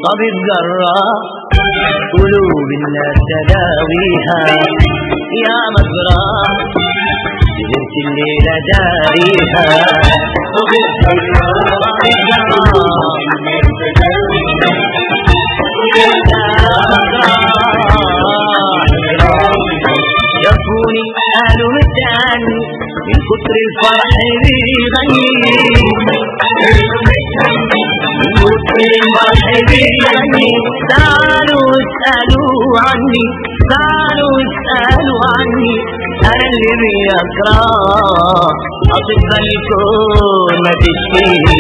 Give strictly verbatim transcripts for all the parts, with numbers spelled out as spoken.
طبيب جراح قلوب الناس تداويها، يا مجراح سهرت الليلة داريها. طبيب جراح شافوني قالوا متعني من كتر الفرح بيغني، من كتر الفرح بيغني. تعالوا اسألوا عني، تعالوا اسألوا عني، أنا اللي بيكره أطب الكون ما تشفيني.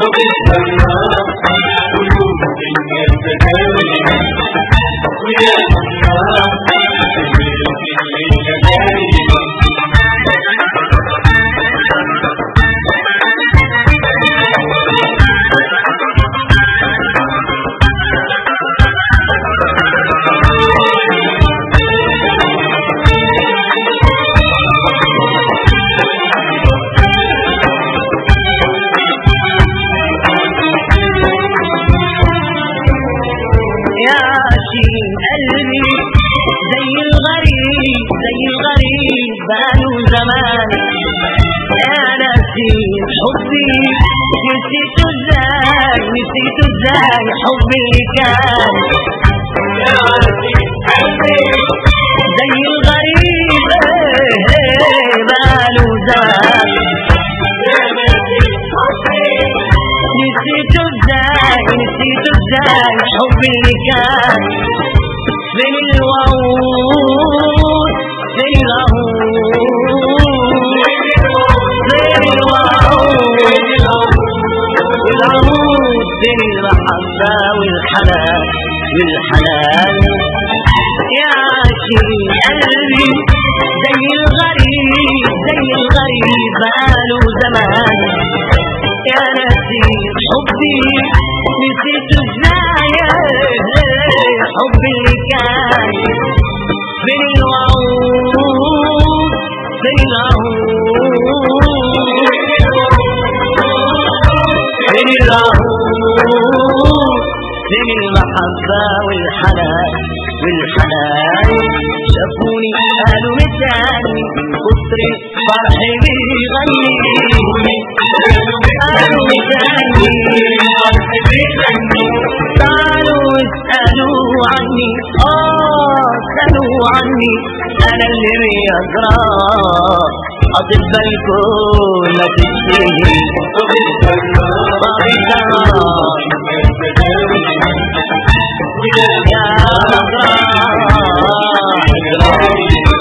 قلبي زي الغريب زي الغريب بقاله زمان، يا نسيم حبي نسيته ازاي نسيته ازاي حبي اللي كان. يا نسيم حبي زي الغريب بقاله زمان، يا نسيم حبي نسيته ازاي نسيته ازاي حبي اللي كان. فين الوعود فين العهود فين الوعود العهود فين المحبة والحنان والحنان. يا عاشق قلبي زي الغريب زي الغريب بقاله زمان، يا نسيم حبي نسيته ازاي حبي اللي كان. فين الوعود فين العهود فين العهود فين المحبة والحنان والحنان. شافوني قالوا متاني من كتر الفرح بيغني، قالوا متاني الفرح بيغني. تعالوا اسألوا عني، اه اسألوا عني، انا اللي بيجراه اطب الكون ما تشتهي. طبيب جراح يا مجراح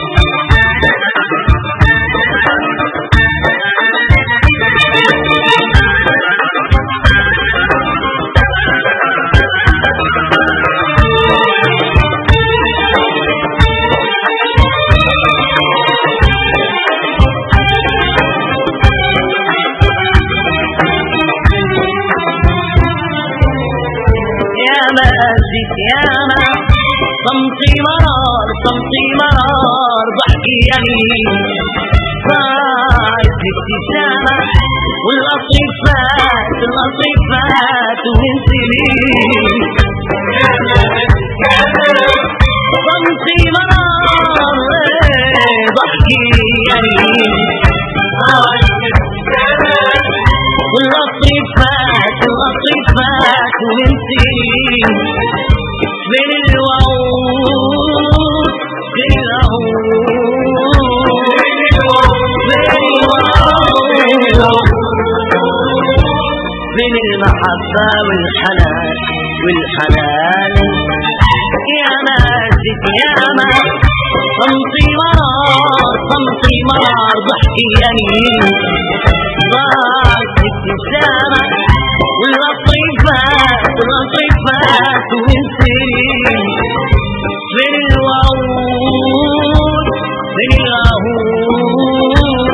ياما صمتي مرار صمتي مرار ضحكي يمين صارت ابتسامة والأطرفات الأطرفات ومن سنين. صمتي مرار ضحكي يمين والأطرفات الأطرفات ومن سنين. فين الوعود فين العهود فين المحبة والحنان والحنان. يا ماسك ياما صمتي مرار صمتي مرار ضحكي يمين ضاعت ابتسامة واللطيفات اللطيفات والسنين. فين الوعود فين العهود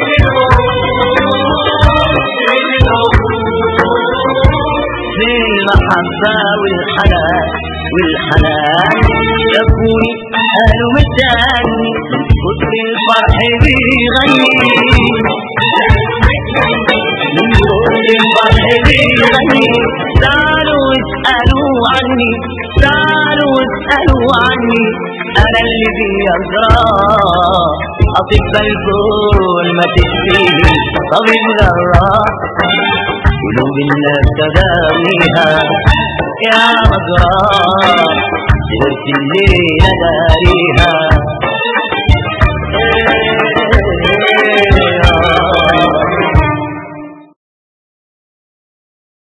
فين المحبة والحنان والحنان. شافوني قالوا متاني من كتر الفرح بيغني، من كتر الفرح بيغني. تعالوا اسألوا عني عني، تعالوا واسألوا عني، أنا اللي بيا جراح، أطباء الكون ما تشفيني طبيب جراح، قلوب الناس تداويها يا مجراح، سهرت الليلة داريها